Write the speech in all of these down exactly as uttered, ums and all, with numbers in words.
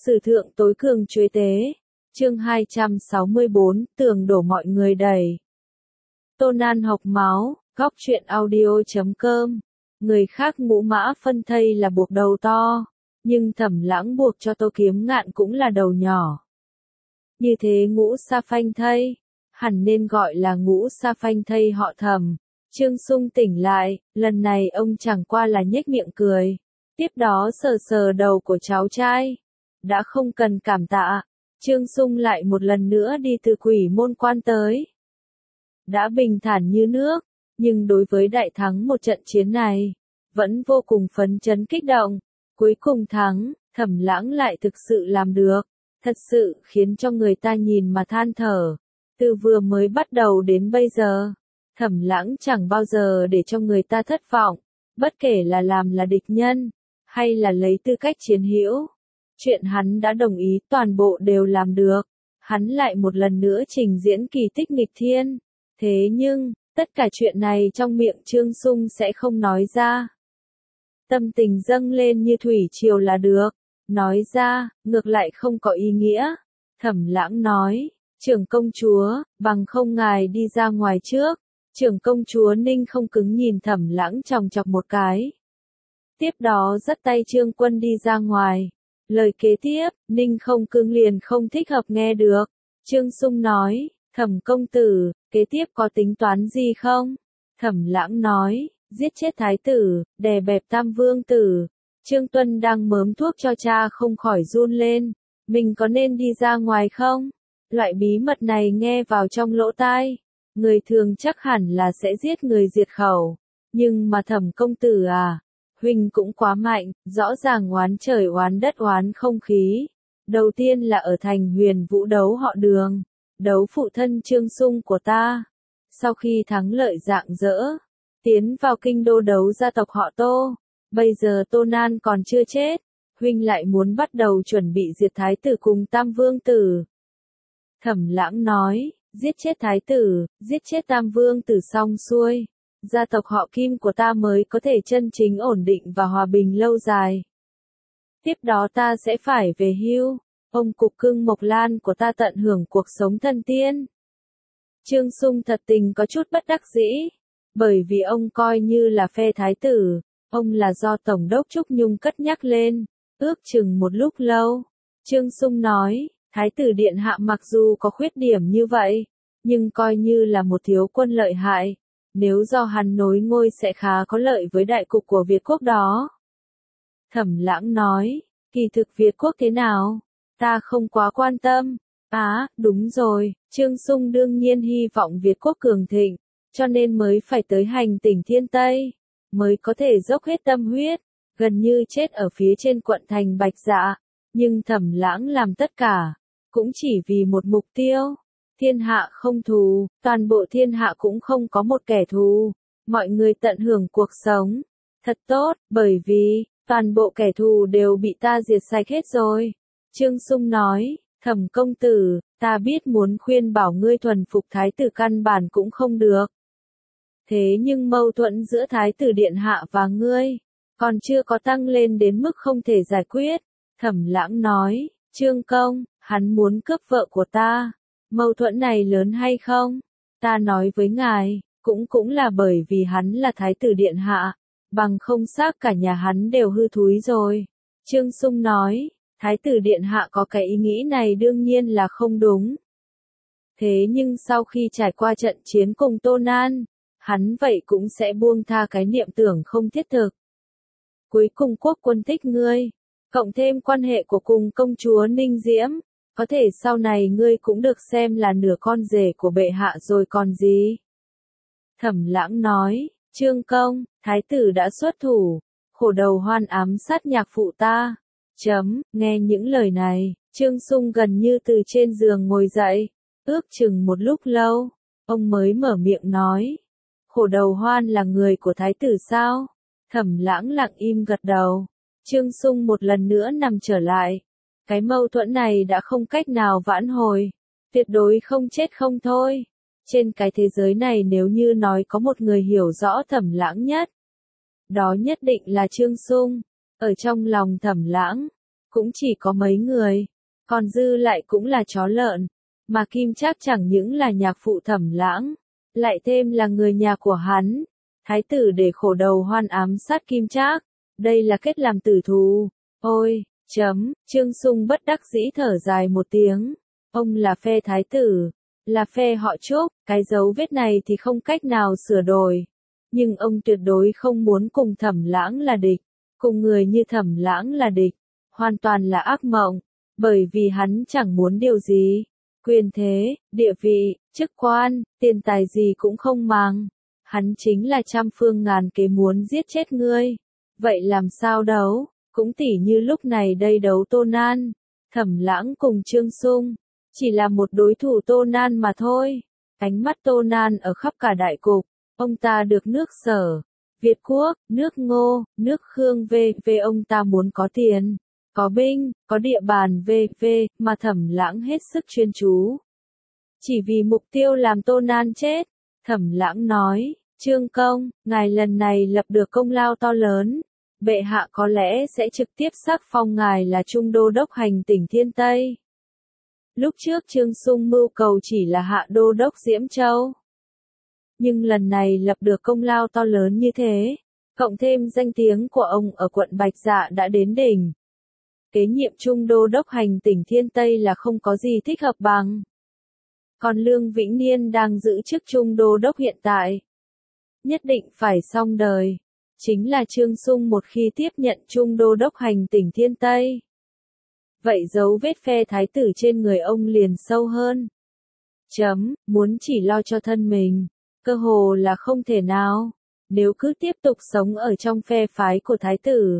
Sử thượng tối cường chuế tế. Chương hai trăm sáu mươi bốn, tường đổ mọi người đầy. Tô Nan học máu, góc truyện audio chấm com. Người khác ngũ mã phân thây là buộc đầu to, nhưng Thẩm Lãng buộc cho Tô Kiếm Ngạn cũng là đầu nhỏ. Như thế ngũ sa phanh thây, hẳn nên gọi là ngũ sa phanh thây họ Thẩm. Trương Sung tỉnh lại, lần này ông chẳng qua là nhếch miệng cười. Tiếp đó sờ sờ đầu của cháu trai. Đã không cần cảm tạ, Trương Sung lại một lần nữa đi từ quỷ môn quan tới. Đã bình thản như nước, nhưng đối với đại thắng một trận chiến này, vẫn vô cùng phấn chấn kích động. Cuối cùng thắng, Thẩm Lãng lại thực sự làm được, thật sự khiến cho người ta nhìn mà than thở. Từ vừa mới bắt đầu đến bây giờ, Thẩm Lãng chẳng bao giờ để cho người ta thất vọng, bất kể là làm là địch nhân, hay là lấy tư cách chiến hữu. Chuyện hắn đã đồng ý toàn bộ đều làm được, hắn lại một lần nữa trình diễn kỳ tích nghịch thiên. Thế nhưng, tất cả chuyện này trong miệng Trương Sung sẽ không nói ra. Tâm tình dâng lên như thủy triều là được, nói ra, ngược lại không có ý nghĩa. Thẩm Lãng nói, trưởng công chúa, bằng không ngài đi ra ngoài trước. Trưởng công chúa Ninh không cứng nhìn Thẩm Lãng chòng chọc một cái. Tiếp đó dắt tay Trương Quân đi ra ngoài. Lời kế tiếp, Ninh không cứng liền không thích hợp nghe được. Trương Sung nói, Thẩm công tử, kế tiếp có tính toán gì không? Thẩm Lãng nói, giết chết thái tử, đè bẹp tam vương tử. Trương Tuân đang mớm thuốc cho cha không khỏi run lên. Mình có nên đi ra ngoài không? Loại bí mật này nghe vào trong lỗ tai. Người thường chắc hẳn là sẽ giết người diệt khẩu. Nhưng mà Thẩm công tử à, huynh cũng quá mạnh, rõ ràng oán trời oán đất oán không khí. Đầu tiên là ở thành Huyền Vũ đấu họ Đường, đấu phụ thân Trương Sung của ta. Sau khi thắng lợi rạng rỡ, tiến vào kinh đô đấu gia tộc họ Tô. Bây giờ Tô Nan còn chưa chết, huynh lại muốn bắt đầu chuẩn bị diệt thái tử cùng tam vương tử. Thẩm Lãng nói, giết chết thái tử, giết chết tam vương tử xong xuôi, gia tộc họ Kim của ta mới có thể chân chính ổn định và hòa bình lâu dài. Tiếp đó ta sẽ phải về hưu, ông cục cưng Mộc Lan của ta tận hưởng cuộc sống thân tiên. Trương Sung thật tình có chút bất đắc dĩ, bởi vì ông coi như là phe thái tử, ông là do Tổng đốc Trúc Nhung cất nhắc lên, ước chừng một lúc lâu. Trương Sung nói, thái tử điện hạ mặc dù có khuyết điểm như vậy, nhưng coi như là một thiếu quân lợi hại. Nếu do hắn nối ngôi sẽ khá có lợi với đại cục của Việt quốc đó. Thẩm Lãng nói, kỳ thực Việt quốc thế nào? Ta không quá quan tâm. Á, à, đúng rồi, Trương Sung đương nhiên hy vọng Việt quốc cường thịnh, cho nên mới phải tới hành tỉnh Thiên Tây, mới có thể dốc hết tâm huyết, gần như chết ở phía trên quận thành Bạch Dạ. Nhưng Thẩm Lãng làm tất cả, cũng chỉ vì một mục tiêu. Thiên hạ không thù, toàn bộ thiên hạ cũng không có một kẻ thù, mọi người tận hưởng cuộc sống. Thật tốt, bởi vì, toàn bộ kẻ thù đều bị ta diệt sạch hết rồi. Trương Sung nói, Thẩm công tử, ta biết muốn khuyên bảo ngươi thuần phục thái tử căn bản cũng không được. Thế nhưng mâu thuẫn giữa thái tử điện hạ và ngươi, còn chưa có tăng lên đến mức không thể giải quyết. Thẩm Lãng nói, Trương công, hắn muốn cướp vợ của ta. Mâu thuẫn này lớn hay không? Ta nói với ngài, cũng cũng là bởi vì hắn là thái tử điện hạ, bằng không xác cả nhà hắn đều hư thúi rồi. Trương Sung nói, thái tử điện hạ có cái ý nghĩ này đương nhiên là không đúng. Thế nhưng sau khi trải qua trận chiến cùng Tô Nan, hắn vậy cũng sẽ buông tha cái niệm tưởng không thiết thực. Cuối cùng quốc quân thích ngươi, cộng thêm quan hệ của cùng công chúa Ninh Diễm. Có thể sau này ngươi cũng được xem là nửa con rể của bệ hạ rồi còn gì. Thẩm Lãng nói, Trương công, thái tử đã xuất thủ, khổ đầu hoan ám sát nhạc phụ ta. Chấm, nghe những lời này, Trương Sung gần như từ trên giường ngồi dậy, ước chừng một lúc lâu, ông mới mở miệng nói. Khổ đầu hoan là người của thái tử sao? Thẩm Lãng lặng im gật đầu. Trương Sung một lần nữa nằm trở lại. Cái mâu thuẫn này đã không cách nào vãn hồi, tuyệt đối không chết không thôi. Trên cái thế giới này nếu như nói có một người hiểu rõ Thẩm Lãng nhất, đó nhất định là Trương Sung. Ở trong lòng Thẩm Lãng, cũng chỉ có mấy người, còn dư lại cũng là chó lợn, mà Kim Trác chẳng những là nhạc phụ Thẩm Lãng, lại thêm là người nhà của hắn. Thái tử để khổ đầu hoan ám sát Kim Trác, đây là kết làm tử thù. Ôi, chấm, Trương Sung bất đắc dĩ thở dài một tiếng. Ông là phe thái tử, là phe họ Trúc, cái dấu vết này thì không cách nào sửa đổi. Nhưng ông tuyệt đối không muốn cùng Thẩm Lãng là địch, cùng người như Thẩm Lãng là địch, hoàn toàn là ác mộng, bởi vì hắn chẳng muốn điều gì. Quyền thế, địa vị, chức quan, tiền tài gì cũng không mang. Hắn chính là trăm phương ngàn kế muốn giết chết ngươi. Vậy làm sao đấu? Cũng tỉ như lúc này đây đấu Tô Nan, Thẩm Lãng cùng Trương Sung, chỉ là một đối thủ Tô Nan mà thôi. Ánh mắt Tô Nan ở khắp cả đại cục, ông ta được nước Sở, Việt Quốc, nước Ngô, nước Khương vê vê ông ta muốn có tiền, có binh, có địa bàn vê vê, mà Thẩm Lãng hết sức chuyên chú. Chỉ vì mục tiêu làm Tô Nan chết, Thẩm Lãng nói, Trương Công, ngài lần này lập được công lao to lớn, bệ hạ có lẽ sẽ trực tiếp sắc phong ngài là Trung Đô Đốc hành tỉnh Thiên Tây. Lúc trước Trương Sung mưu cầu chỉ là hạ Đô Đốc Diễm Châu. Nhưng lần này lập được công lao to lớn như thế, cộng thêm danh tiếng của ông ở quận Bạch Dạ đã đến đỉnh. Kế nhiệm Trung Đô Đốc hành tỉnh Thiên Tây là không có gì thích hợp bằng. Còn Lương Vĩnh Niên đang giữ chức Trung Đô Đốc hiện tại, nhất định phải xong đời. Chính là Trương Sung một khi tiếp nhận Trung Đô Đốc hành tỉnh Thiên Tây, vậy dấu vết phe thái tử trên người ông liền sâu hơn. Chấm, muốn chỉ lo cho thân mình, cơ hồ là không thể nào, nếu cứ tiếp tục sống ở trong phe phái của thái tử.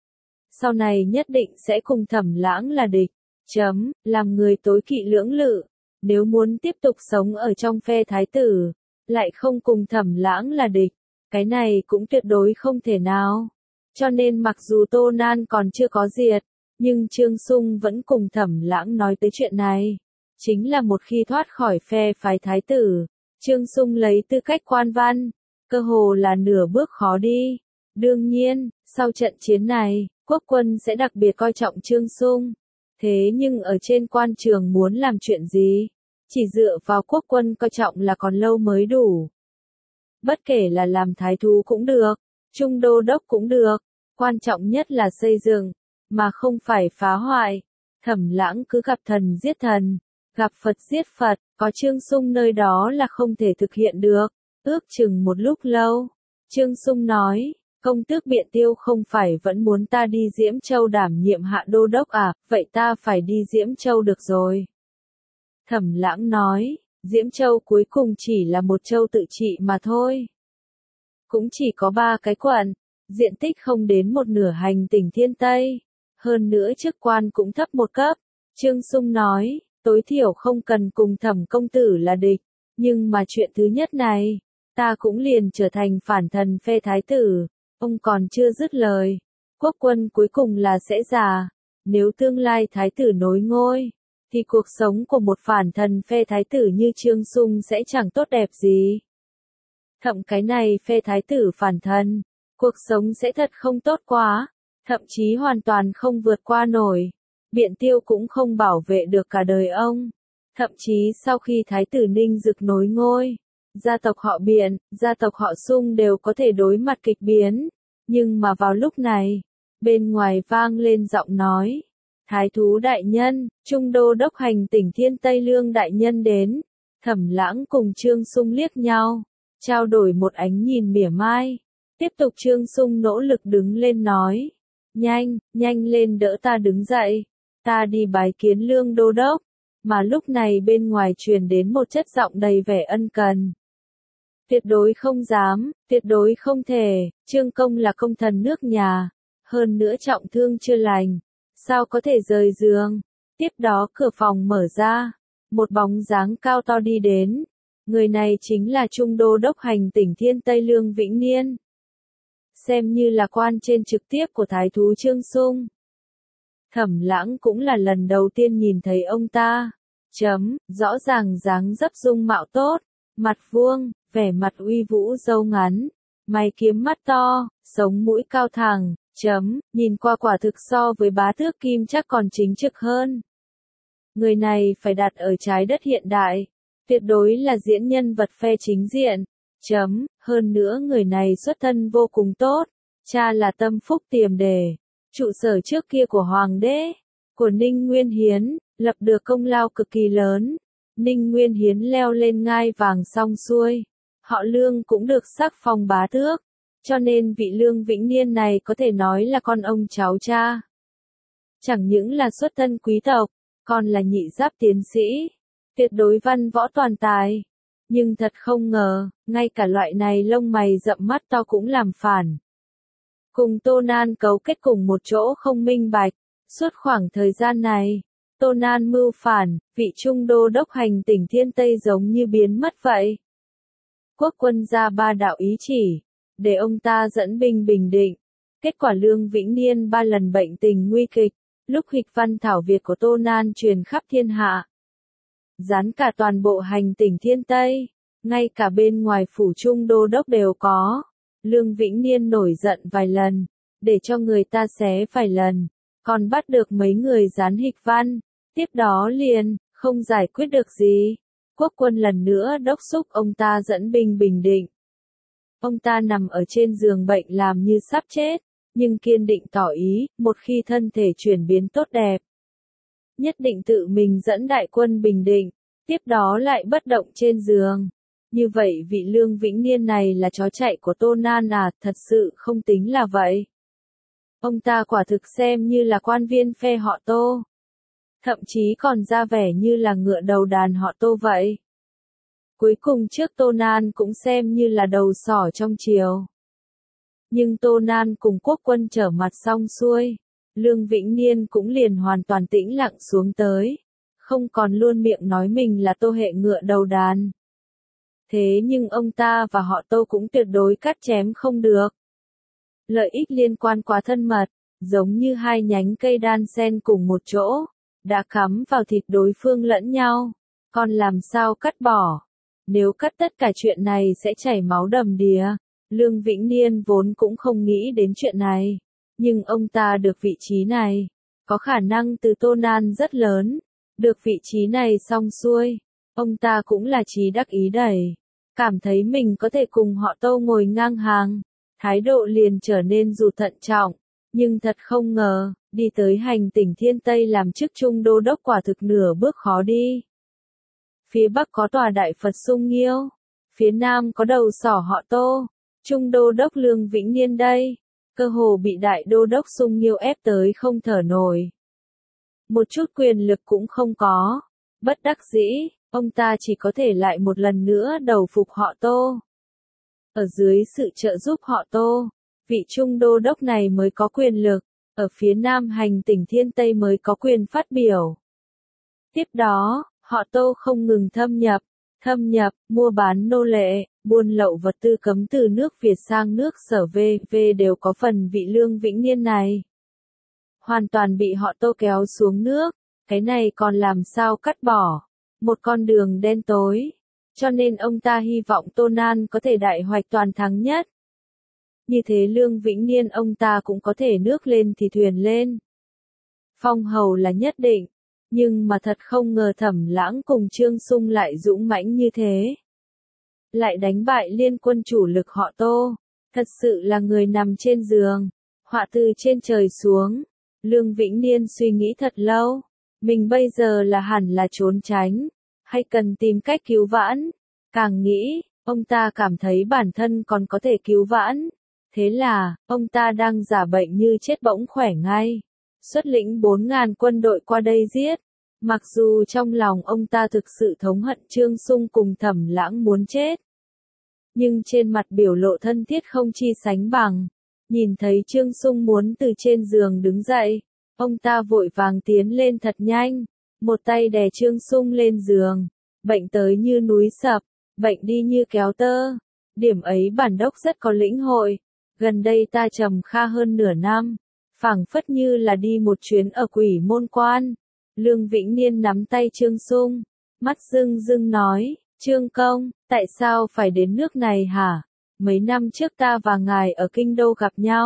Sau này nhất định sẽ cùng Thẩm Lãng là địch. Chấm, làm người tối kỵ lưỡng lự, nếu muốn tiếp tục sống ở trong phe thái tử, lại không cùng Thẩm Lãng là địch, cái này cũng tuyệt đối không thể nào. Cho nên mặc dù Tô Nan còn chưa có diệt, nhưng Trương Sung vẫn cùng Thẩm Lãng nói tới chuyện này. Chính là một khi thoát khỏi phe phái thái tử, Trương Sung lấy tư cách quan văn, cơ hồ là nửa bước khó đi. Đương nhiên, sau trận chiến này, quốc quân sẽ đặc biệt coi trọng Trương Sung. Thế nhưng ở trên quan trường muốn làm chuyện gì, chỉ dựa vào quốc quân coi trọng là còn lâu mới đủ. Bất kể là làm thái thú cũng được, Trung Đô Đốc cũng được, quan trọng nhất là xây dựng, mà không phải phá hoại. Thẩm Lãng cứ gặp thần giết thần, gặp Phật giết Phật, có Trương Sung nơi đó là không thể thực hiện được. Ước chừng một lúc lâu, Trương Sung nói, công tước Biện Tiêu không phải vẫn muốn ta đi Diễm Châu đảm nhiệm hạ đô đốc à, vậy ta phải đi Diễm Châu được rồi. Thẩm Lãng nói, Diễm Châu cuối cùng chỉ là một châu tự trị mà thôi. Cũng chỉ có ba cái quận, diện tích không đến một nửa hành tỉnh Thiên Tây. Hơn nữa chức quan cũng thấp một cấp. Trương Sung nói, tối thiểu không cần cùng Thẩm công tử là địch. Nhưng mà chuyện thứ nhất này, ta cũng liền trở thành phản thần phe thái tử. Ông còn chưa dứt lời. Quốc quân cuối cùng là sẽ già. Nếu tương lai thái tử nối ngôi, thì cuộc sống của một phản thần phe thái tử như Trương Sung sẽ chẳng tốt đẹp gì. Thậm cái này phe thái tử phản thần, cuộc sống sẽ thật không tốt quá, thậm chí hoàn toàn không vượt qua nổi. Biện Tiêu cũng không bảo vệ được cả đời ông. Thậm chí sau khi thái tử Ninh Dực nối ngôi, gia tộc họ Biện, gia tộc họ Sung đều có thể đối mặt kịch biến. Nhưng mà vào lúc này, bên ngoài vang lên giọng nói, Thái thú đại nhân, Trung Đô Đốc hành tỉnh Thiên Tây Lương đại nhân đến. Thẩm Lãng cùng Trương Sung liếc nhau, trao đổi một ánh nhìn mỉa mai. Tiếp tục Trương Sung nỗ lực đứng lên nói, nhanh, nhanh lên đỡ ta đứng dậy, ta đi bái kiến Lương Đô Đốc. Mà lúc này bên ngoài truyền đến một chất giọng đầy vẻ ân cần. Tuyệt đối không dám, tuyệt đối không thể, Trương Công là công thần nước nhà, hơn nữa trọng thương chưa lành, sao có thể rời giường. Tiếp đó cửa phòng mở ra, một bóng dáng cao to đi đến, người này chính là Trung Đô Đốc hành tỉnh Thiên Tây Lương Vĩnh Niên. Xem như là quan trên trực tiếp của Thái thú Trương Sung. Thẩm Lãng cũng là lần đầu tiên nhìn thấy ông ta. Chấm, rõ ràng dáng dấp dung mạo tốt, mặt vuông, vẻ mặt uy vũ râu ngắn, mày kiếm mắt to, sống mũi cao thẳng, Chấm, nhìn qua quả thực so với bá tước Kim chắc còn chính trực hơn. Người này phải đặt ở trái đất hiện đại. Tuyệt đối là diễn nhân vật phe chính diện. Chấm, hơn nữa người này xuất thân vô cùng tốt. Cha là Tâm Phúc Tiềm Đề, trụ sở trước kia của Hoàng đế, của Ninh Nguyên Hiến, lập được công lao cực kỳ lớn. Ninh Nguyên Hiến leo lên ngai vàng xong xuôi. Họ Lương cũng được sắc phong bá tước. Cho nên vị Lương Vĩnh Niên này có thể nói là con ông cháu cha. Chẳng những là xuất thân quý tộc, còn là nhị giáp tiến sĩ. Tuyệt đối văn võ toàn tài. Nhưng thật không ngờ, ngay cả loại này lông mày rậm mắt to cũng làm phản. Cùng Tô Nan cấu kết cùng một chỗ không minh bạch. Suốt khoảng thời gian này, Tô Nan mưu phản, vị trung đô đốc hành tỉnh Thiên Tây giống như biến mất vậy. Quốc quân ra ba đạo ý chỉ, để ông ta dẫn binh bình định. Kết quả Lương Vĩnh Niên ba lần bệnh tình nguy kịch, lúc hịch văn thảo Việt của Tô Nan truyền khắp thiên hạ. Dán cả toàn bộ hành tỉnh Thiên Tây, ngay cả bên ngoài phủ trung đô đốc đều có. Lương Vĩnh Niên nổi giận vài lần, để cho người ta xé vài lần, còn bắt được mấy người dán hịch văn. Tiếp đó liền, không giải quyết được gì. Quốc quân lần nữa đốc thúc ông ta dẫn binh bình định. Ông ta nằm ở trên giường bệnh làm như sắp chết, nhưng kiên định tỏ ý, một khi thân thể chuyển biến tốt đẹp, nhất định tự mình dẫn đại quân bình định, tiếp đó lại bất động trên giường. Như vậy vị Lương Vĩnh Niên này là chó chạy của Tô Nan à, thật sự không tính là vậy. Ông ta quả thực xem như là quan viên phe họ Tô. Thậm chí còn ra vẻ như là ngựa đầu đàn họ Tô vậy. Cuối cùng trước Tô Nan cũng xem như là đầu sỏ trong triều. Nhưng Tô Nan cùng quốc quân trở mặt xong xuôi, Lương Vĩnh Niên cũng liền hoàn toàn tĩnh lặng xuống tới. Không còn luôn miệng nói mình là Tô hệ ngựa đầu đàn. Thế nhưng ông ta và họ Tô cũng tuyệt đối cắt chém không được. Lợi ích liên quan quá thân mật, giống như hai nhánh cây đan xen cùng một chỗ, đã cắm vào thịt đối phương lẫn nhau, còn làm sao cắt bỏ. Nếu cắt tất cả chuyện này sẽ chảy máu đầm đìa. Lương Vĩnh Niên vốn cũng không nghĩ đến chuyện này, nhưng ông ta được vị trí này, có khả năng từ Tô Nan rất lớn. Được vị trí này xong xuôi, ông ta cũng là trí đắc ý đầy, cảm thấy mình có thể cùng họ Tô ngồi ngang hàng, thái độ liền trở nên dù thận trọng, nhưng thật không ngờ, đi tới hành tỉnh Thiên Tây làm chức trung đô đốc quả thực nửa bước khó đi. Phía Bắc có tòa Đại Phật Sung Nghiêu, phía Nam có đầu sỏ họ Tô, trung đô đốc Lương Vĩnh Niên đây, cơ hồ bị đại đô đốc Sung Nghiêu ép tới không thở nổi. Một chút quyền lực cũng không có, bất đắc dĩ, ông ta chỉ có thể lại một lần nữa đầu phục họ Tô. Ở dưới sự trợ giúp họ Tô, vị trung đô đốc này mới có quyền lực, ở phía Nam hành tỉnh Thiên Tây mới có quyền phát biểu. Tiếp đó, họ Tô không ngừng thâm nhập, thâm nhập, mua bán nô lệ, buôn lậu vật tư cấm từ nước Việt sang nước Sở vê vê đều có phần vị Lương Vĩnh Niên này. Hoàn toàn bị họ Tô kéo xuống nước, cái này còn làm sao cắt bỏ, một con đường đen tối, cho nên ông ta hy vọng Tô Nan có thể đại hoạch toàn thắng nhất. Như thế Lương Vĩnh Niên ông ta cũng có thể nước lên thì thuyền lên. Phong hầu là nhất định, nhưng mà thật không ngờ Thẩm Lãng cùng Trương Sung lại dũng mãnh như thế. Lại đánh bại liên quân chủ lực họ Tô, thật sự là người nằm trên giường, họa từ trên trời xuống. Lương Vĩnh Niên suy nghĩ thật lâu, mình bây giờ là hẳn là trốn tránh, hay cần tìm cách cứu vãn. Càng nghĩ, ông ta cảm thấy bản thân còn có thể cứu vãn. Thế là, ông ta đang giả bệnh như chết bỗng khỏe ngay. Xuất lĩnh bốn ngàn quân đội qua đây giết. Mặc dù trong lòng ông ta thực sự thống hận Trương Sung cùng Thẩm Lãng muốn chết. Nhưng trên mặt biểu lộ thân thiết không chi sánh bằng. Nhìn thấy Trương Sung muốn từ trên giường đứng dậy, ông ta vội vàng tiến lên thật nhanh, một tay đè Trương Sung lên giường. Bệnh tới như núi sập, bệnh đi như kéo tơ. Điểm ấy bản đốc rất có lĩnh hội. Gần đây ta trầm kha hơn nửa năm, phảng phất như là đi một chuyến ở Quỷ Môn Quan. Lương Vĩnh Niên nắm tay Trương Sung, mắt rưng rưng nói, Trương công, tại sao phải đến nước này hả? Mấy năm trước ta và ngài ở kinh đô gặp nhau,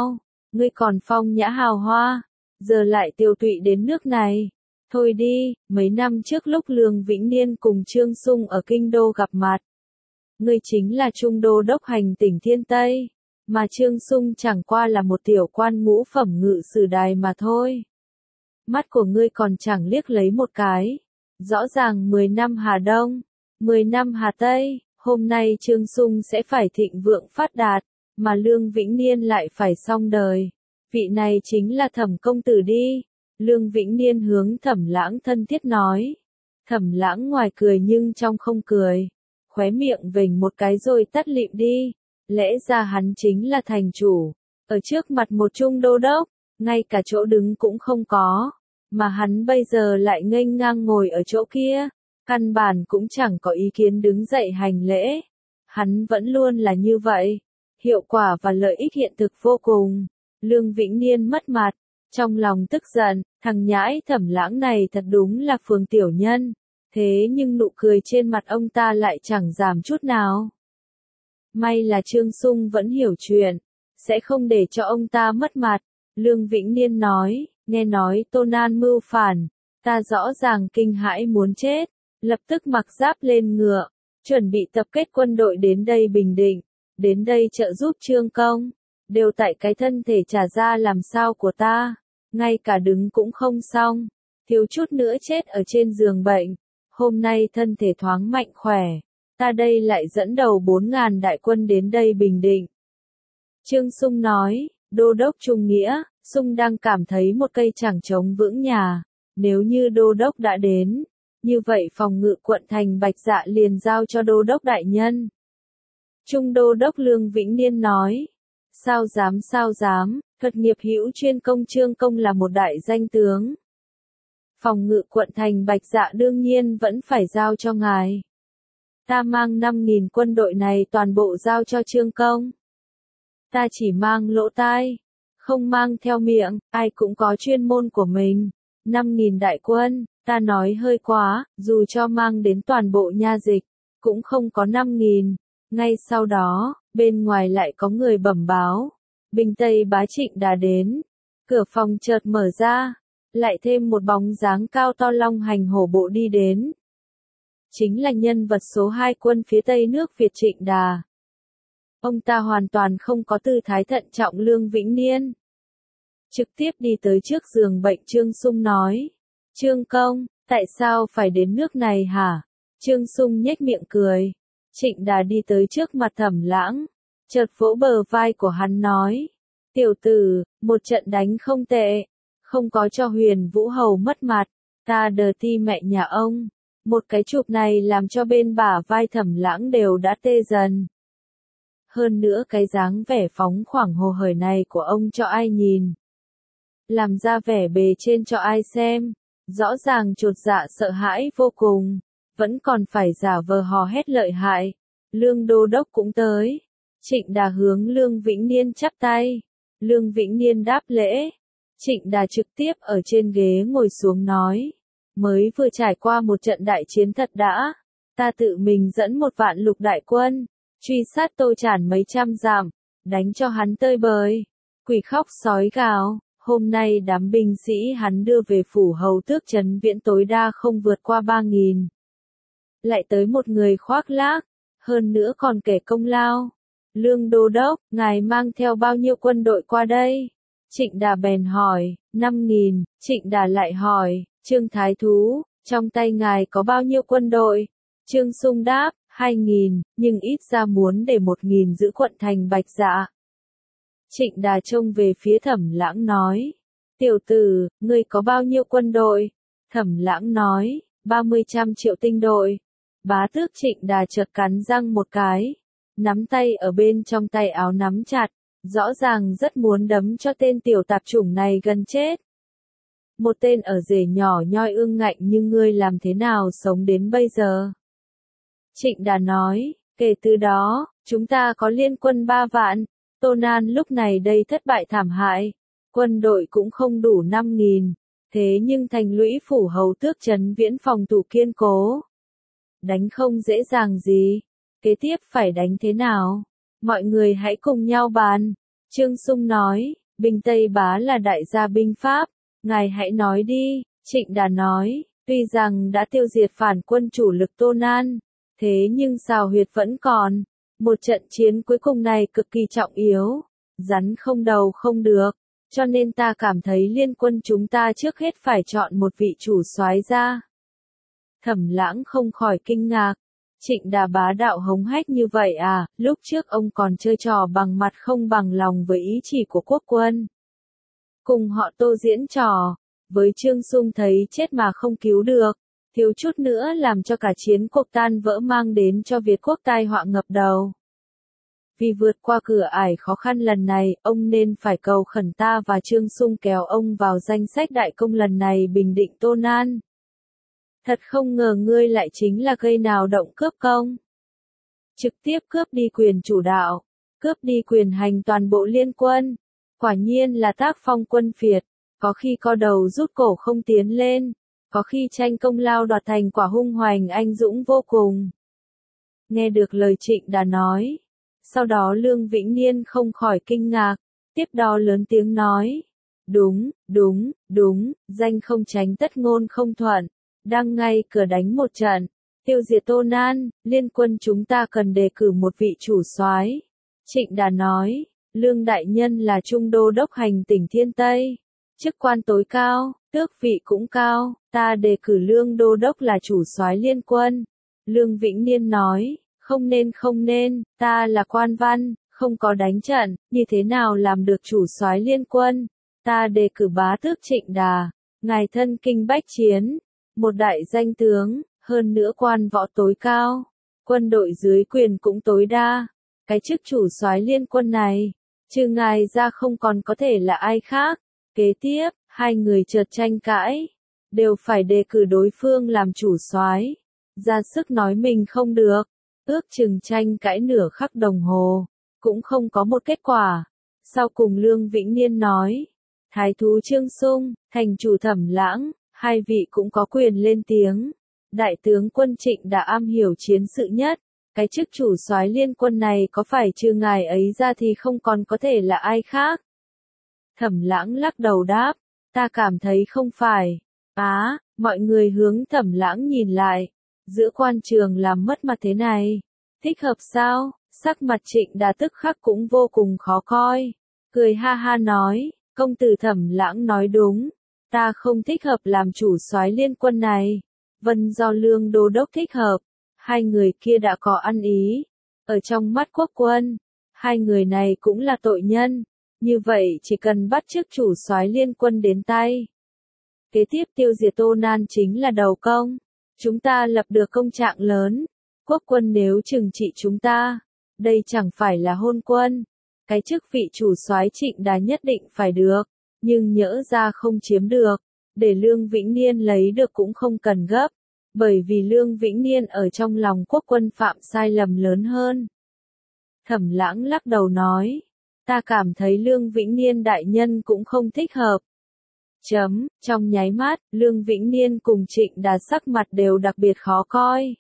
ngươi còn phong nhã hào hoa, giờ lại tiêu tụy đến nước này. Thôi đi, mấy năm trước lúc Lương Vĩnh Niên cùng Trương Sung ở Kinh Đô gặp mặt. Ngươi chính là Trung Đô đốc hành tỉnh Thiên Tây, mà Trương Sung chẳng qua là một tiểu quan ngũ phẩm ngự sử đài mà thôi. Mắt của ngươi còn chẳng liếc lấy một cái. Rõ ràng mười năm Hà Đông, mười năm Hà Tây, hôm nay Trương Sung sẽ phải thịnh vượng phát đạt, mà Lương Vĩnh Niên lại phải xong đời. Vị này chính là Thẩm công tử đi. Lương Vĩnh Niên hướng Thẩm Lãng thân thiết nói. Thẩm Lãng ngoài cười nhưng trong không cười, khóe miệng vểnh một cái rồi tắt lịm đi. Lẽ ra hắn chính là thành chủ, ở trước mặt một Trung Đô đốc, ngay cả chỗ đứng cũng không có, mà hắn bây giờ lại nghênh ngang ngồi ở chỗ kia, căn bản cũng chẳng có ý kiến đứng dậy hành lễ. Hắn vẫn luôn là như vậy, hiệu quả và lợi ích hiện thực vô cùng. Lương Vĩnh Niên mất mặt, trong lòng tức giận, thằng nhãi Thẩm Lãng này thật đúng là phường tiểu nhân, thế nhưng nụ cười trên mặt ông ta lại chẳng giảm chút nào. May là Trương Sung vẫn hiểu chuyện, sẽ không để cho ông ta mất mặt. Lương Vĩnh Niên nói, nghe nói Tô Nan mưu phản, ta rõ ràng kinh hãi muốn chết, lập tức mặc giáp lên ngựa, chuẩn bị tập kết quân đội đến đây bình định, đến đây trợ giúp Trương công, đều tại cái thân thể trả ra làm sao của ta, ngay cả đứng cũng không xong, thiếu chút nữa chết ở trên giường bệnh, hôm nay thân thể thoáng mạnh khỏe. Ta đây lại dẫn đầu bốn ngàn đại quân đến đây bình định. Trương Sung nói, Đô đốc Trung Nghĩa, Sung đang cảm thấy một cây chẳng chống vững nhà. Nếu như Đô đốc đã đến, như vậy phòng ngự quận thành Bạch Dạ liền giao cho Đô đốc đại nhân. Trung Đô đốc Lương Vĩnh Niên nói, sao dám sao dám, thuật nghiệp hữu chuyên công Trương công là một đại danh tướng. Phòng ngự quận thành Bạch Dạ đương nhiên vẫn phải giao cho ngài. Ta mang năm nghìn quân đội này toàn bộ giao cho Trương công. Ta chỉ mang lỗ tai, không mang theo miệng, ai cũng có chuyên môn của mình. năm nghìn đại quân, ta nói hơi quá, dù cho mang đến toàn bộ nha dịch, cũng không có năm nghìn. Ngay sau đó, bên ngoài lại có người bẩm báo. Binh Tây bá Trịnh đã đến. Cửa phòng chợt mở ra, lại thêm một bóng dáng cao to long hành hổ bộ đi đến. Chính là nhân vật số hai quân phía Tây nước Việt Trịnh Đà. Ông ta hoàn toàn không có tư thái thận trọng Lương Vĩnh Niên. Trực tiếp đi tới trước giường bệnh Trương Sung nói. Trương công, tại sao phải đến nước này hả? Trương Sung nhếch miệng cười. Trịnh Đà đi tới trước mặt Thẩm Lãng, chợt vỗ bờ vai của hắn nói. Tiểu tử, một trận đánh không tệ, không có cho Huyền Vũ Hầu mất mặt, ta đờ ti mẹ nhà ông. Một cái chụp này làm cho bên bả vai Thẩm Lãng đều đã tê dần. Hơn nữa cái dáng vẻ phóng khoáng hồ hởi này của ông cho ai nhìn. Làm ra vẻ bề trên cho ai xem. Rõ ràng chột dạ sợ hãi vô cùng. Vẫn còn phải giả vờ hò hét lợi hại. Lương Đô đốc cũng tới. Trịnh Đà hướng Lương Vĩnh Niên chắp tay. Lương Vĩnh Niên đáp lễ. Trịnh Đà trực tiếp ở trên ghế ngồi xuống nói. Mới vừa trải qua một trận đại chiến thật đã. Ta tự mình dẫn một vạn lục đại quân. Truy sát Tô Trản mấy trăm dặm. Đánh cho hắn tơi bời. Quỷ khóc sói gào. Hôm nay đám binh sĩ hắn đưa về phủ hầu tước trấn Viễn tối đa không vượt qua ba nghìn. Lại tới một người khoác lác. Hơn nữa còn kể công lao. Lương Đô đốc, ngài mang theo bao nhiêu quân đội qua đây? Trịnh Đà bèn hỏi, năm nghìn. Trịnh Đà lại hỏi, Trương Thái Thú, trong tay ngài có bao nhiêu quân đội? Trương Sung đáp, hai nghìn, nhưng ít ra muốn để một nghìn giữ quận thành Bạch Dạ. Trịnh Đà trông về phía Thẩm Lãng nói, tiểu tử, ngươi có bao nhiêu quân đội? Thẩm Lãng nói, ba mươi trăm triệu tinh đội. Bá tước Trịnh Đà chợt cắn răng một cái, nắm tay ở bên trong tay áo nắm chặt, rõ ràng rất muốn đấm cho tên tiểu tạp chủng này gần chết. Một tên ở rể nhỏ nhoi ương ngạnh như ngươi làm thế nào sống đến bây giờ? Trịnh Đà nói, kể từ đó, chúng ta có liên quân ba vạn, Tô Nan lúc này đây thất bại thảm hại, quân đội cũng không đủ năm nghìn, thế nhưng thành lũy phủ hầu tước trấn Viễn phòng thủ kiên cố. Đánh không dễ dàng gì, kế tiếp phải đánh thế nào? Mọi người hãy cùng nhau bàn. Trương Sung nói, Binh Tây Bá là đại gia binh Pháp, ngài hãy nói đi, Trịnh Đà nói, tuy rằng đã tiêu diệt phản quân chủ lực Tô Nan, thế nhưng xào huyệt vẫn còn, một trận chiến cuối cùng này cực kỳ trọng yếu, rắn không đầu không được, cho nên ta cảm thấy liên quân chúng ta trước hết phải chọn một vị chủ soái ra. Thẩm Lãng không khỏi kinh ngạc, Trịnh Đà bá đạo hống hách như vậy à, lúc trước ông còn chơi trò bằng mặt không bằng lòng với ý chỉ của quốc quân. Cùng họ Tô diễn trò, với Trương Sung thấy chết mà không cứu được, thiếu chút nữa làm cho cả chiến cuộc tan vỡ mang đến cho Việt quốc tai họa ngập đầu. Vì vượt qua cửa ải khó khăn lần này, ông nên phải cầu khẩn ta và Trương Sung kéo ông vào danh sách đại công lần này bình định Tô Nan. Thật không ngờ ngươi lại chính là gây nào động cướp công. Trực tiếp cướp đi quyền chủ đạo, cướp đi quyền hành toàn bộ liên quân. Quả nhiên là tác phong quân phiệt, có khi co đầu rút cổ không tiến lên, có khi tranh công lao đoạt thành quả hung hoành anh dũng vô cùng. Nghe được lời Trịnh Đà nói, sau đó Lương Vĩnh Niên không khỏi kinh ngạc, tiếp đó lớn tiếng nói, đúng, đúng, đúng, danh không tránh tất ngôn không thuận, đang ngay cửa đánh một trận, tiêu diệt Tô Nan, liên quân chúng ta cần đề cử một vị chủ soái. Trịnh Đà nói, Lương đại nhân là trung đô đốc hành tỉnh Thiên Tây, chức quan tối cao, tước vị cũng cao, ta đề cử Lương đô đốc là chủ soái liên quân. Lương Vĩnh Niên nói, không nên không nên, ta là quan văn, không có đánh trận, như thế nào làm được chủ soái liên quân, ta đề cử bá tước Trịnh Đà, ngài thân kinh bách chiến, một đại danh tướng, hơn nữa quan võ tối cao, quân đội dưới quyền cũng tối đa, cái chức chủ soái liên quân này, trừ ngài ra không còn có thể là ai khác. Kế tiếp, hai người chợt tranh cãi, đều phải đề cử đối phương làm chủ soái, ra sức nói mình không được, ước chừng tranh cãi nửa khắc đồng hồ, cũng không có một kết quả. Sau cùng Lương Vĩnh Niên nói, Thái thú Trương Sung, thành chủ Thẩm Lãng, hai vị cũng có quyền lên tiếng. Đại tướng quân Trịnh đã am hiểu chiến sự nhất, cái chức chủ soái liên quân này có phải trừ ngài ấy ra thì không còn có thể là ai khác. Thẩm Lãng lắc đầu đáp, ta cảm thấy không phải. Á, mọi người hướng Thẩm Lãng nhìn lại, giữa quan trường làm mất mặt thế này, thích hợp sao? Sắc mặt Trịnh Đà tức khắc cũng vô cùng khó coi, cười ha ha nói, công tử Thẩm Lãng nói đúng, ta không thích hợp làm chủ soái liên quân này, vân do Lương đô đốc thích hợp. Hai người kia đã có ăn ý, ở trong mắt quốc quân, hai người này cũng là tội nhân, như vậy chỉ cần bắt chước chủ soái liên quân đến tay. Kế tiếp tiêu diệt Tô Nan chính là đầu công, chúng ta lập được công trạng lớn, quốc quân nếu trừng trị chúng ta, đây chẳng phải là hôn quân, cái chức vị chủ soái Trịnh Đà nhất định phải được, nhưng nhỡ ra không chiếm được, để Lương Vĩnh Niên lấy được cũng không cần gấp. Bởi vì Lương Vĩnh Niên ở trong lòng quốc quân phạm sai lầm lớn hơn. Thẩm Lãng lắc đầu nói, ta cảm thấy Lương Vĩnh Niên đại nhân cũng không thích hợp. Chấm, trong nháy mắt, Lương Vĩnh Niên cùng Trịnh Đà sắc mặt đều đặc biệt khó coi.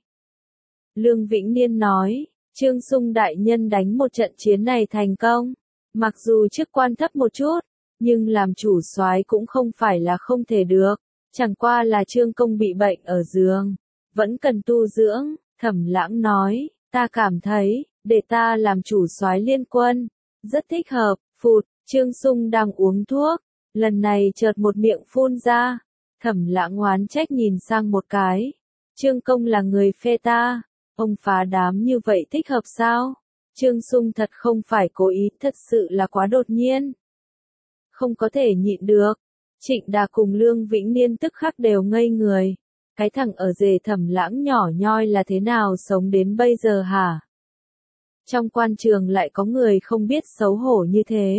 Lương Vĩnh Niên nói, Trương Sung đại nhân đánh một trận chiến này thành công, mặc dù chức quan thấp một chút, nhưng làm chủ soái cũng không phải là không thể được. Chẳng qua là Trương công bị bệnh ở giường, vẫn cần tu dưỡng. Thẩm Lãng nói, ta cảm thấy, để ta làm chủ soái liên quân, rất thích hợp. Phụt, Trương Sung đang uống thuốc, lần này chợt một miệng phun ra. Thẩm Lãng oán trách nhìn sang một cái, Trương công là người phê ta, ông phá đám như vậy thích hợp sao? Trương Sung thật không phải cố ý, thật sự là quá đột nhiên, không có thể nhịn được. Trịnh Đà cùng Lương Vĩnh Niên tức khắc đều ngây người. Cái thằng ở rể Thẩm Lãng nhỏ nhoi là thế nào sống đến bây giờ hả? Trong quan trường lại có người không biết xấu hổ như thế.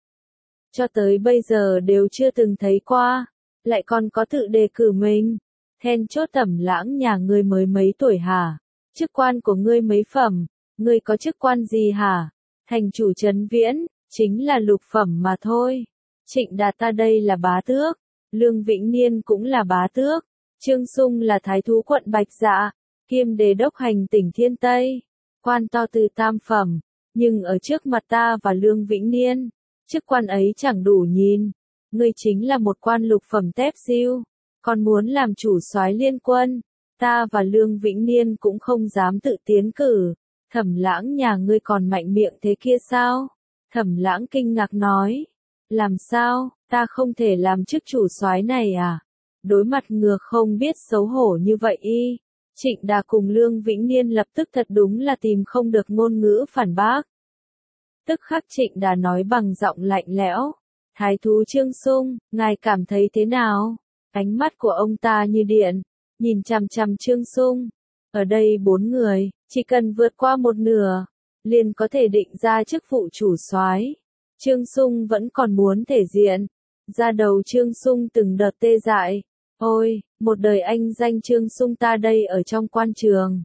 Cho tới bây giờ đều chưa từng thấy qua, lại còn có tự đề cử mình. Then chốt Thẩm Lãng nhà ngươi mới mấy tuổi hả? Chức quan của ngươi mấy phẩm? Ngươi có chức quan gì hả? Thành chủ Trấn Viễn, chính là lục phẩm mà thôi. Trịnh Đà ta đây là bá tước, Lương Vĩnh Niên cũng là bá tước, Trương Sung là thái thú quận Bạch Dạ, kiêm đề đốc hành tỉnh Thiên Tây, quan to từ tam phẩm, nhưng ở trước mặt ta và Lương Vĩnh Niên, Chức quan ấy chẳng đủ nhìn. Ngươi chính là một quan lục phẩm tép siêu, còn muốn làm chủ soái liên quân. Ta và Lương Vĩnh Niên cũng không dám tự tiến cử. Thẩm Lãng nhà ngươi còn mạnh miệng thế kia sao? Thẩm Lãng kinh ngạc nói. Làm sao, ta không thể làm chức chủ soái này à? Đối mặt ngược không biết xấu hổ như vậy y. Trịnh Đà cùng Lương Vĩnh Niên lập tức thật đúng là tìm không được ngôn ngữ phản bác. Tức khắc Trịnh Đà nói bằng giọng lạnh lẽo. Thái thú Trương Sung, ngài cảm thấy thế nào? Ánh mắt của ông ta như điện, nhìn chằm chằm Trương Sung. Ở đây bốn người, chỉ cần vượt qua một nửa, liền có thể định ra chức vụ chủ soái. Trương Sung vẫn còn muốn thể diện. Da đầu Trương Sung từng đợt tê dại. Ôi, một đời anh danh Trương Sung ta đây ở trong quan trường.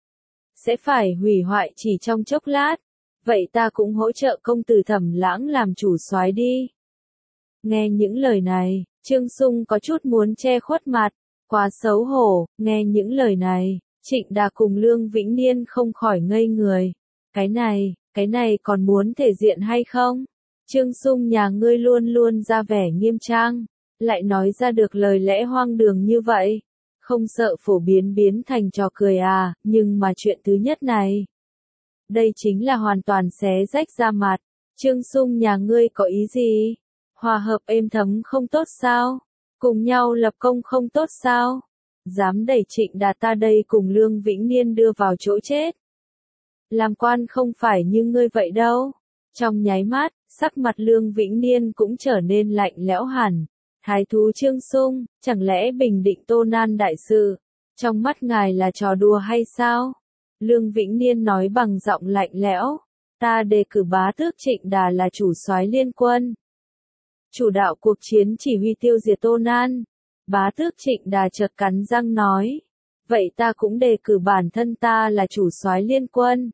Sẽ phải hủy hoại chỉ trong chốc lát. Vậy ta cũng hỗ trợ công tử Thẩm Lãng làm chủ soái đi. Nghe những lời này, Trương Sung có chút muốn che khuất mặt. Quá xấu hổ, nghe những lời này, Trịnh Đà cùng Lương Vĩnh Niên không khỏi ngây người. Cái này, cái này còn muốn thể diện hay không? Trương Sung nhà ngươi luôn luôn ra vẻ nghiêm trang, lại nói ra được lời lẽ hoang đường như vậy. Không sợ phổ biến biến thành trò cười à, nhưng mà chuyện thứ nhất này. Đây chính là hoàn toàn xé rách da mặt. Trương Sung nhà ngươi có ý gì? Hòa hợp êm thấm không tốt sao? Cùng nhau lập công không tốt sao? Dám đẩy Trịnh Đà ta đây cùng Lương Vĩnh Niên đưa vào chỗ chết. Làm quan không phải như ngươi vậy đâu. Trong nháy mắt, sắc mặt Lương Vĩnh Niên cũng trở nên lạnh lẽo hẳn. Thái thú Trương Sung, chẳng lẽ bình định Tô Nan đại sự, trong mắt ngài là trò đùa hay sao? Lương Vĩnh Niên nói bằng giọng lạnh lẽo. Ta đề cử bá tước Trịnh Đà là chủ soái liên quân. Chủ đạo cuộc chiến chỉ huy tiêu diệt Tô Nan. Bá tước Trịnh Đà chợt cắn răng nói. Vậy ta cũng đề cử bản thân ta là chủ soái liên quân.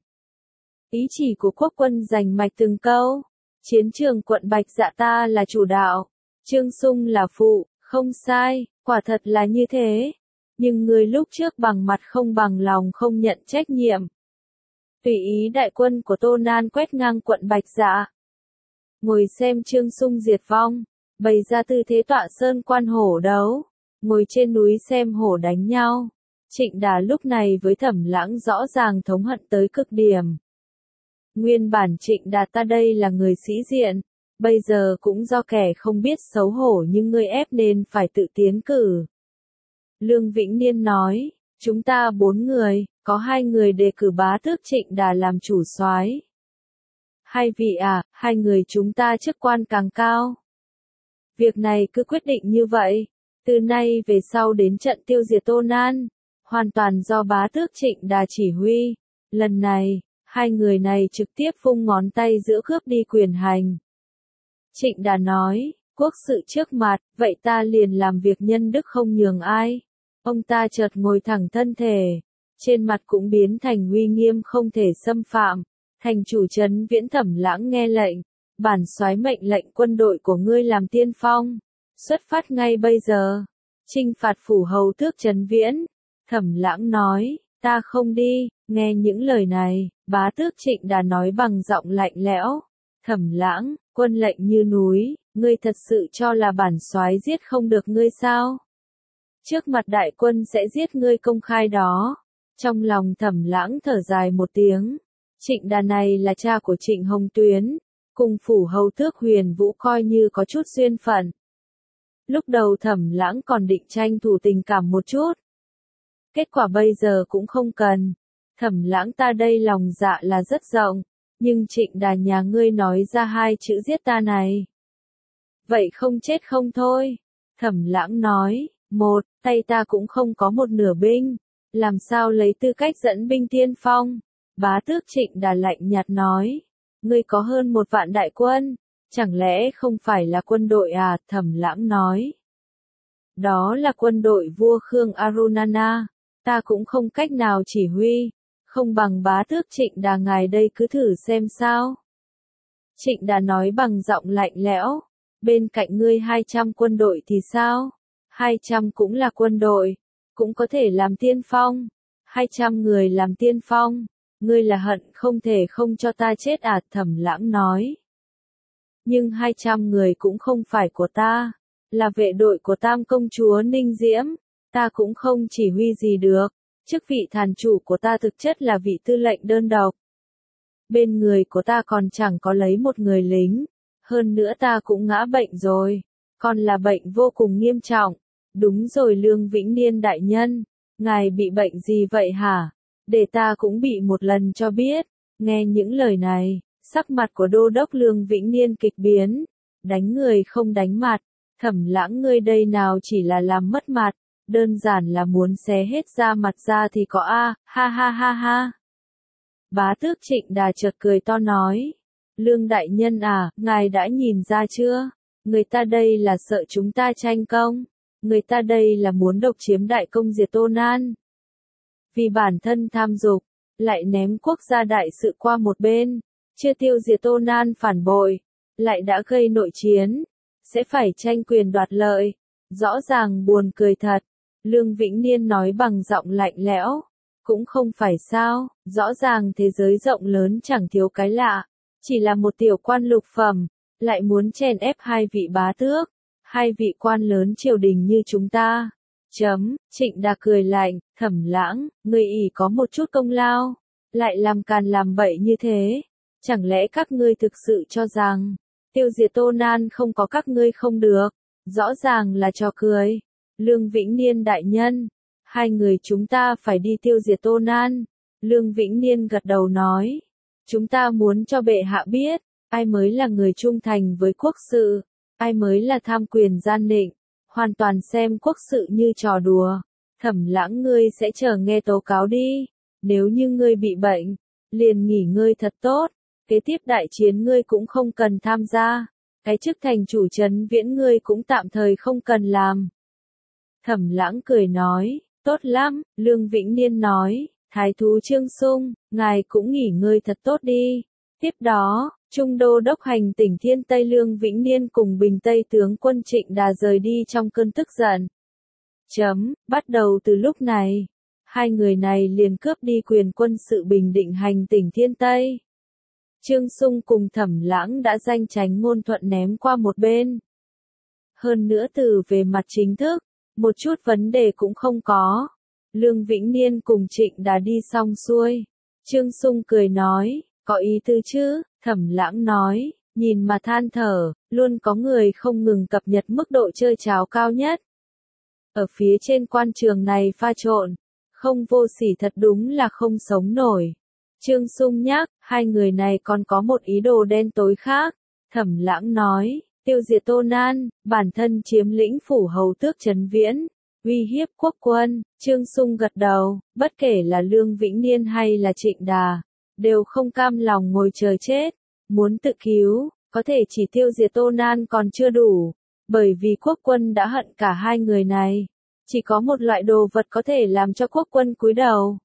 Ý chỉ của quốc quân giành mạch từng câu. Chiến trường quận Bạch Dạ ta là chủ đạo. Trương Sung là phụ, không sai, quả thật là như thế. Nhưng người lúc trước bằng mặt không bằng lòng không nhận trách nhiệm. Tùy ý đại quân của Tô Nan quét ngang quận Bạch Dạ. Ngồi xem Trương Sung diệt vong, bày ra tư thế tọa sơn quan hổ đấu, ngồi trên núi xem hổ đánh nhau. Trịnh Đà lúc này với Thẩm Lãng rõ ràng thống hận tới cực điểm. Nguyên bản Trịnh Đà ta đây là người sĩ diện, bây giờ cũng do kẻ không biết xấu hổ nhưng ngươi ép nên phải tự tiến cử. Lương Vĩnh Niên nói, chúng ta bốn người, có hai người đề cử bá tước Trịnh Đà làm chủ soái. Hai vị à, hai người chúng ta chức quan càng cao. Việc này cứ quyết định như vậy, từ nay về sau đến trận tiêu diệt Tô Nan, hoàn toàn do bá tước Trịnh Đà chỉ huy. Lần này, hai người này trực tiếp vung ngón tay giữa cướp đi quyền hành. Trịnh Đà nói, quốc sự trước mặt, vậy ta liền làm việc nhân đức không nhường ai. Ông ta chợt ngồi thẳng thân thể, trên mặt cũng biến thành uy nghiêm không thể xâm phạm. Thành chủ trấn Viễn Thẩm Lãng nghe lệnh, bản soái mệnh lệnh quân đội của ngươi làm tiên phong, xuất phát ngay bây giờ, chinh phạt phủ hầu tước Trấn Viễn. Thẩm Lãng nói, ta không đi. Nghe những lời này, bá tước Trịnh Đà nói bằng giọng lạnh lẽo. Thẩm Lãng, quân lệnh như núi, ngươi thật sự cho là bản soái giết không được ngươi sao? Trước mặt đại quân sẽ giết ngươi công khai đó. Trong lòng Thẩm Lãng thở dài một tiếng. Trịnh Đà này là cha của Trịnh Hồng Tuyến, cùng phủ hầu tước Huyền Vũ coi như có chút duyên phận. Lúc đầu Thẩm Lãng còn định tranh thủ tình cảm một chút. Kết quả bây giờ cũng không cần. Thẩm Lãng ta đây lòng dạ là rất rộng, nhưng Trịnh Đà nhà ngươi nói ra hai chữ giết ta này. Vậy không chết không thôi. Thẩm Lãng nói, một, tay ta cũng không có một nửa binh, làm sao lấy tư cách dẫn binh tiên phong. Bá tước Trịnh Đà lạnh nhạt nói, ngươi có hơn một vạn đại quân, chẳng lẽ không phải là quân đội à? Thẩm Lãng nói, đó là quân đội vua Khương Arunana, ta cũng không cách nào chỉ huy, không bằng bá tước Trịnh Đà ngài đây cứ thử xem sao. Trịnh Đà nói bằng giọng lạnh lẽo, bên cạnh ngươi hai trăm quân đội thì sao? hai trăm cũng là quân đội, cũng có thể làm tiên phong, hai trăm người làm tiên phong. Ngươi là hận không thể không cho ta chết à? Thẩm Lãng nói. nhưng hai trăm người cũng không phải của ta, là vệ đội của Tam công chúa Ninh Diễm, ta cũng không chỉ huy gì được, chức vị thàn chủ của ta thực chất là vị tư lệnh đơn độc. Bên người của ta còn chẳng có lấy một người lính, hơn nữa ta cũng ngã bệnh rồi, còn là bệnh vô cùng nghiêm trọng. Đúng rồi Lương Vĩnh Niên đại nhân, ngài bị bệnh gì vậy hả? Để ta cũng bị một lần cho biết. Nghe những lời này, sắc mặt của đô đốc Lương Vĩnh Niên kịch biến, đánh người không đánh mặt, Thẩm Lãng ngươi đây nào chỉ là làm mất mặt, đơn giản là muốn xé hết da mặt ra thì có a, ha ha ha ha. Bá tước Trịnh Đà chợt cười to nói, Lương đại nhân à, ngài đã nhìn ra chưa? Người ta đây là sợ chúng ta tranh công, người ta đây là muốn độc chiếm đại công diệt Tô Nan. Vì bản thân tham dục, lại ném quốc gia đại sự qua một bên, chưa tiêu diệt Tô Nan phản bội, lại đã gây nội chiến, sẽ phải tranh quyền đoạt lợi. Rõ ràng buồn cười thật, Lương Vĩnh Niên nói bằng giọng lạnh lẽo, cũng không phải sao, rõ ràng thế giới rộng lớn chẳng thiếu cái lạ, chỉ là một tiểu quan lục phẩm, lại muốn chèn ép hai vị bá tước, hai vị quan lớn triều đình như chúng ta. Chấm, Trịnh Đà cười lạnh, Thẩm Lãng, người ỷ có một chút công lao, lại làm càn làm bậy như thế, chẳng lẽ các ngươi thực sự cho rằng, tiêu diệt Tô Nan không có các ngươi không được, rõ ràng là trò cười. Lương Vĩnh Niên đại nhân, hai người chúng ta phải đi tiêu diệt Tô Nan. Lương Vĩnh Niên gật đầu nói, chúng ta muốn cho bệ hạ biết, ai mới là người trung thành với quốc sự, ai mới là tham quyền gian nịnh, hoàn toàn xem quốc sự như trò đùa. Thẩm Lãng ngươi sẽ chờ nghe tố cáo đi, nếu như ngươi bị bệnh, liền nghỉ ngơi thật tốt, kế tiếp đại chiến ngươi cũng không cần tham gia, cái chức thành chủ trấn Viễn ngươi cũng tạm thời không cần làm. Thẩm Lãng cười nói, tốt lắm, Lương Vĩnh Niên nói, Thái thú Trương Sung, ngài cũng nghỉ ngơi thật tốt đi. Tiếp đó, Trung đô đốc hành tỉnh Thiên Tây Lương Vĩnh Niên cùng Bình Tây tướng quân Trịnh Đà rời đi trong cơn tức giận. Chấm, bắt đầu từ lúc này, hai người này liền cướp đi quyền quân sự bình định hành tỉnh Thiên Tây. Trương Sung cùng Thẩm Lãng đã danh tránh ngôn thuận ném qua một bên. Hơn nữa từ về mặt chính thức, một chút vấn đề cũng không có. Lương Vĩnh Niên cùng Trịnh Đà đi xong xuôi. Trương Sung cười nói, có ý tư chứ? Thẩm Lãng nói, nhìn mà than thở, luôn có người không ngừng cập nhật mức độ chơi cháo cao nhất. Ở phía trên quan trường này pha trộn, không vô sỉ thật đúng là không sống nổi. Trương Sung nhắc, hai người này còn có một ý đồ đen tối khác. Thẩm Lãng nói, tiêu diệt Tô Nan, bản thân chiếm lĩnh phủ hầu tước Trấn Viễn, uy hiếp quốc quân. Trương Sung gật đầu, bất kể là Lương Vĩnh Niên hay là Trịnh Đà, đều không cam lòng ngồi chờ chết, muốn tự cứu, có thể chỉ tiêu diệt Tô Nan còn chưa đủ, bởi vì quốc quân đã hận cả hai người này, chỉ có một loại đồ vật có thể làm cho quốc quân cúi đầu.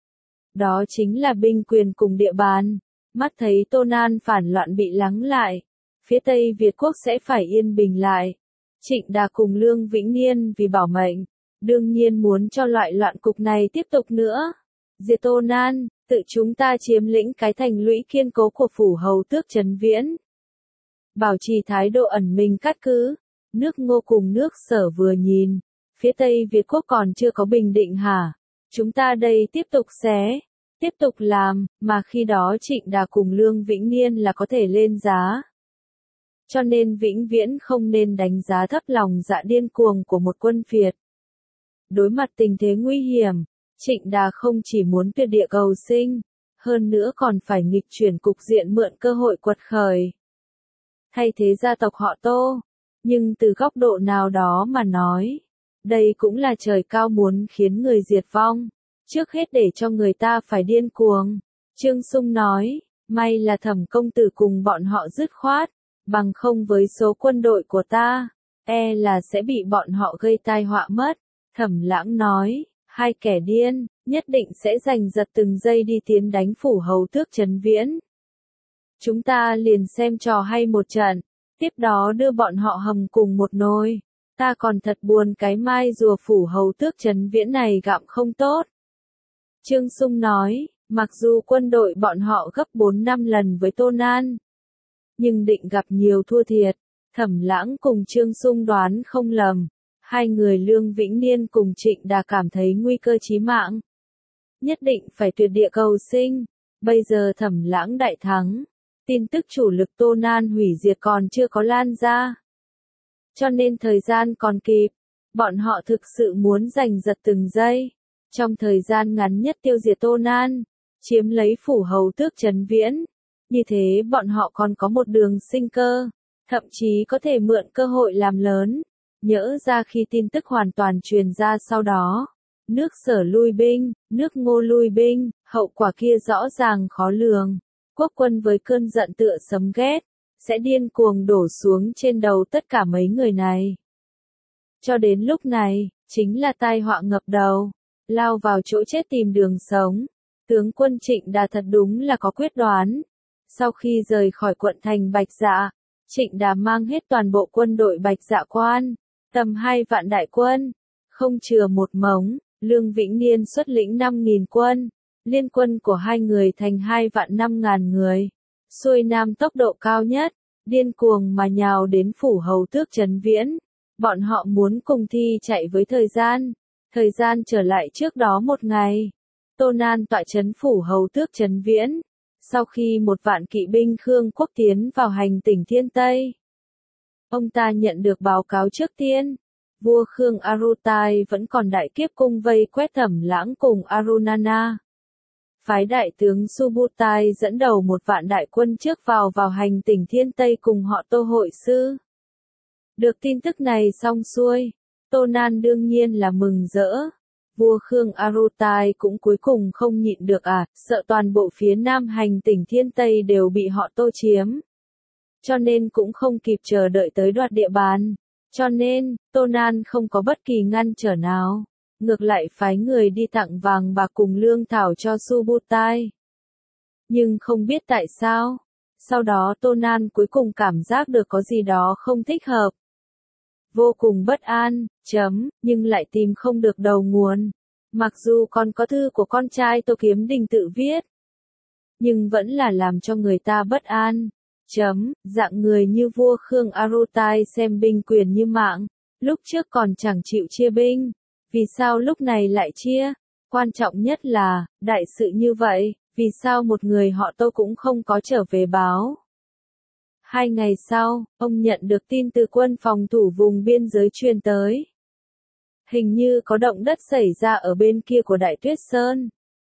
Đó chính là binh quyền cùng địa bàn. Mắt thấy Tô Nan phản loạn bị lắng lại, phía Tây Việt quốc sẽ phải yên bình lại. Trịnh Đà cùng Lương Vĩnh Niên vì bảo mệnh, đương nhiên muốn cho loại loạn cục này tiếp tục nữa. Diệt Tô Nan, tự chúng ta chiếm lĩnh cái thành lũy kiên cố của phủ hầu tước Trấn Viễn. Bảo trì thái độ ẩn mình cát cứ. Nước Ngô cùng nước Sở vừa nhìn, phía Tây Việt quốc còn chưa có bình định hả? Chúng ta đây tiếp tục xé, tiếp tục làm, mà khi đó Trịnh Đà cùng Lương Vĩnh Niên là có thể lên giá. Cho nên vĩnh viễn không nên đánh giá thấp lòng dạ điên cuồng của một quân phiệt. Đối mặt tình thế nguy hiểm, Trịnh Đà không chỉ muốn tuyệt địa cầu sinh, hơn nữa còn phải nghịch chuyển cục diện mượn cơ hội quật khởi. Thay thế gia tộc họ Tô, nhưng từ góc độ nào đó mà nói, đây cũng là trời cao muốn khiến người diệt vong, trước hết để cho người ta phải điên cuồng. Trương Sung nói, may là Thẩm công tử cùng bọn họ dứt khoát, bằng không với số quân đội của ta, e là sẽ bị bọn họ gây tai họa mất. Thẩm Lãng nói, hai kẻ điên, nhất định sẽ giành giật từng giây đi tiến đánh phủ hầu tước Trấn Viễn. Chúng ta liền xem trò hay một trận, tiếp đó đưa bọn họ hầm cùng một nồi. Ta còn thật buồn cái mai rùa phủ hầu tước Trấn Viễn này gặm không tốt. Trương Sung nói, mặc dù quân đội bọn họ gấp bốn năm lần với Tô Nan, nhưng định gặp nhiều thua thiệt. Thẩm Lãng cùng Trương Sung đoán không lầm, hai người Lương Vĩnh Niên cùng Trịnh Đà cảm thấy nguy cơ chí mạng. Nhất định phải tuyệt địa cầu sinh, bây giờ Thẩm Lãng đại thắng, tin tức chủ lực Tô Nan hủy diệt còn chưa có lan ra. Cho nên thời gian còn kịp, bọn họ thực sự muốn giành giật từng giây, trong thời gian ngắn nhất tiêu diệt Tô Nan, chiếm lấy phủ hầu tước Trấn Viễn. Như thế bọn họ còn có một đường sinh cơ, thậm chí có thể mượn cơ hội làm lớn. Nhỡ ra khi tin tức hoàn toàn truyền ra sau đó, nước Sở lui binh, nước Ngô lui binh, hậu quả kia rõ ràng khó lường. Quốc quân với cơn giận tựa sấm ghét, sẽ điên cuồng đổ xuống trên đầu tất cả mấy người này. Cho đến lúc này, chính là tai họa ngập đầu, lao vào chỗ chết tìm đường sống. Tướng quân Trịnh Đà thật đúng là có quyết đoán. Sau khi rời khỏi quận thành Bạch Dạ, Trịnh Đà mang hết toàn bộ quân đội Bạch Dạ quan, tầm hai vạn đại quân, không chừa một mống. Lương Vĩnh Niên xuất lĩnh năm nghìn quân, liên quân của hai người thành hai vạn năm ngàn người, xuôi nam tốc độ cao nhất, điên cuồng mà nhào đến phủ hầu tước Trấn Viễn. Bọn họ muốn cùng thi chạy với thời gian, thời gian trở lại trước đó một ngày. Tô Nan tọa trấn phủ hầu tước Trấn Viễn, sau khi một vạn kỵ binh Khương quốc tiến vào hành tỉnh Thiên Tây. Ông ta nhận được báo cáo trước tiên, vua Khương Arutai vẫn còn đại kiếp cung vây quét Thẩm Lãng cùng Arunana. Phái đại tướng Subutai dẫn đầu một vạn đại quân trước vào vào hành tỉnh Thiên Tây cùng họ Tô hội sư. Được tin tức này xong xuôi, Tô Nan đương nhiên là mừng rỡ. Vua Khương Arutai cũng cuối cùng không nhịn được à, sợ toàn bộ phía nam hành tỉnh Thiên Tây đều bị họ Tô chiếm. Cho nên cũng không kịp chờ đợi tới đoạt địa bàn. Cho nên, Tô Nan không có bất kỳ ngăn trở nào, ngược lại phái người đi tặng vàng bạc cùng lương thảo cho Subutai. Nhưng không biết tại sao, sau đó Tô Nan cuối cùng cảm giác được có gì đó không thích hợp. Vô cùng bất an, chấm, nhưng lại tìm không được đầu nguồn. Mặc dù còn có thư của con trai Tô Kiếm Đình tự viết, nhưng vẫn là làm cho người ta bất an. Chấm, dạng người như vua Khương Arutai xem binh quyền như mạng, lúc trước còn chẳng chịu chia binh, vì sao lúc này lại chia? Quan trọng nhất là, đại sự như vậy, vì sao một người họ Tô cũng không có trở về báo? Hai ngày sau, ông nhận được tin từ quân phòng thủ vùng biên giới truyền tới. Hình như có động đất xảy ra ở bên kia của Đại Tuyết Sơn.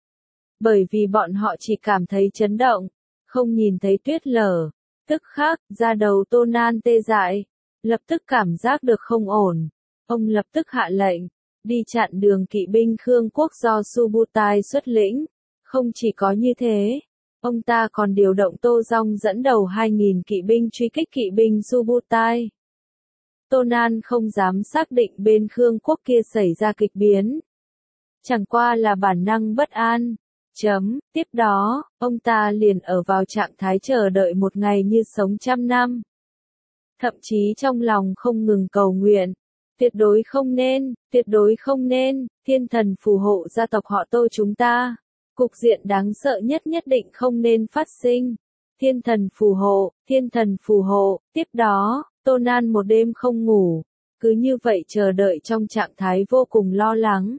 Bởi vì bọn họ chỉ cảm thấy chấn động, không nhìn thấy tuyết lở. Tức khắc, da đầu Tô Nan tê dại, lập tức cảm giác được không ổn. Ông lập tức hạ lệnh, đi chặn đường kỵ binh Khương quốc do Subutai xuất lĩnh. Không chỉ có như thế, ông ta còn điều động Tô Dong dẫn đầu hai nghìn kỵ binh truy kích kỵ binh Subutai. Tô Nan không dám xác định bên Khương quốc kia xảy ra kịch biến. Chẳng qua là bản năng bất an. Chấm, tiếp đó, ông ta liền ở vào trạng thái chờ đợi một ngày như sống trăm năm. Thậm chí trong lòng không ngừng cầu nguyện. Tuyệt đối không nên, tuyệt đối không nên, thiên thần phù hộ gia tộc họ Tô chúng ta. Cục diện đáng sợ nhất nhất định không nên phát sinh. Thiên thần phù hộ, thiên thần phù hộ, tiếp đó, Tô Nan một đêm không ngủ. Cứ như vậy chờ đợi trong trạng thái vô cùng lo lắng.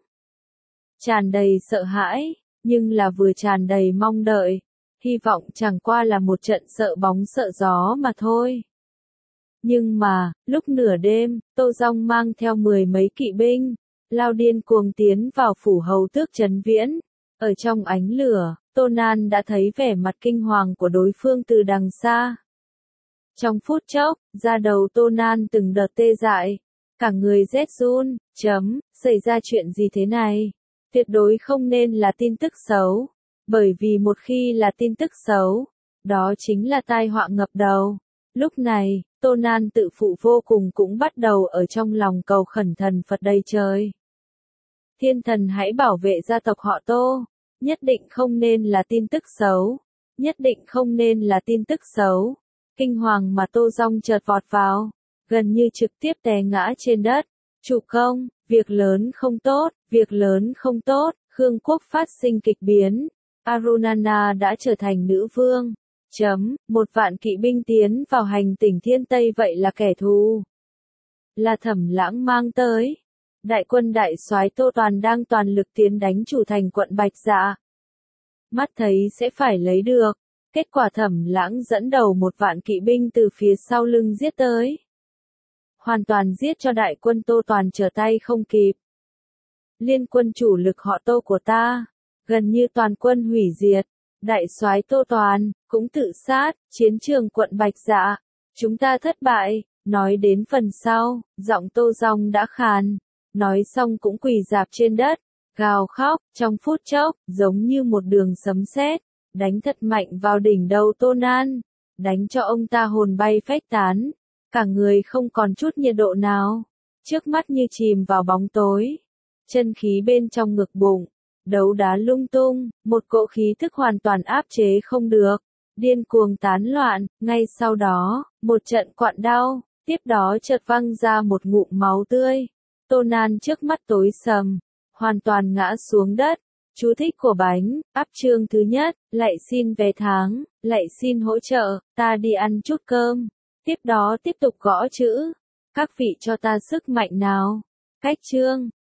Tràn đầy sợ hãi. Nhưng là vừa tràn đầy mong đợi, hy vọng chẳng qua là một trận sợ bóng sợ gió mà thôi. Nhưng mà, lúc nửa đêm, Tô Dong mang theo mười mấy kỵ binh, lao điên cuồng tiến vào phủ hầu tước Trấn Viễn. Ở trong ánh lửa, Tô Nan đã thấy vẻ mặt kinh hoàng của đối phương từ đằng xa. Trong phút chốc, da đầu Tô Nan từng đợt tê dại, cả người rét run, chấm, xảy ra chuyện gì thế này? Tuyệt đối không nên là tin tức xấu, bởi vì một khi là tin tức xấu, đó chính là tai họa ngập đầu. Lúc này, Tô Nan tự phụ vô cùng cũng bắt đầu ở trong lòng cầu khẩn thần Phật đầy trời. Thiên thần hãy bảo vệ gia tộc họ Tô, nhất định không nên là tin tức xấu, nhất định không nên là tin tức xấu. Kinh hoàng mà Tô Dong chợt vọt vào, gần như trực tiếp té ngã trên đất. Chủ công, việc lớn không tốt, việc lớn không tốt, Khương quốc phát sinh kịch biến. Arunana đã trở thành nữ vương. Chấm, một vạn kỵ binh tiến vào hành tỉnh Thiên Tây vậy là kẻ thù. Là Thẩm Lãng mang tới. Đại quân đại soái Tô Toàn đang toàn lực tiến đánh chủ thành quận Bạch Dạ. Mắt thấy sẽ phải lấy được. Kết quả Thẩm Lãng dẫn đầu một vạn kỵ binh từ phía sau lưng giết tới. Hoàn toàn giết cho đại quân Tô Toàn trở tay không kịp. Liên quân chủ lực họ Tô của ta, gần như toàn quân hủy diệt. Đại soái Tô Toàn, cũng tự sát, chiến trường quận Bạch Dạ. Chúng ta thất bại, nói đến phần sau, giọng Tô Dòng đã khàn. Nói xong cũng quỳ rạp trên đất, gào khóc, trong phút chốc, giống như một đường sấm sét, đánh thật mạnh vào đỉnh đầu Tô Nan, đánh cho ông ta hồn bay phách tán, cả người không còn chút nhiệt độ nào, trước mắt như chìm vào bóng tối, chân khí bên trong ngực bụng, đấu đá lung tung, một cỗ khí thức hoàn toàn áp chế không được, điên cuồng tán loạn, ngay sau đó, một trận quặn đau, tiếp đó chợt văng ra một ngụm máu tươi. Tô Nan trước mắt tối sầm, hoàn toàn ngã xuống đất. Chú thích của bánh, áp chương thứ nhất, lạy xin vé tháng, lạy xin hỗ trợ, ta đi ăn chút cơm. Tiếp đó tiếp tục gõ chữ. Các vị cho ta sức mạnh nào. Cách chương.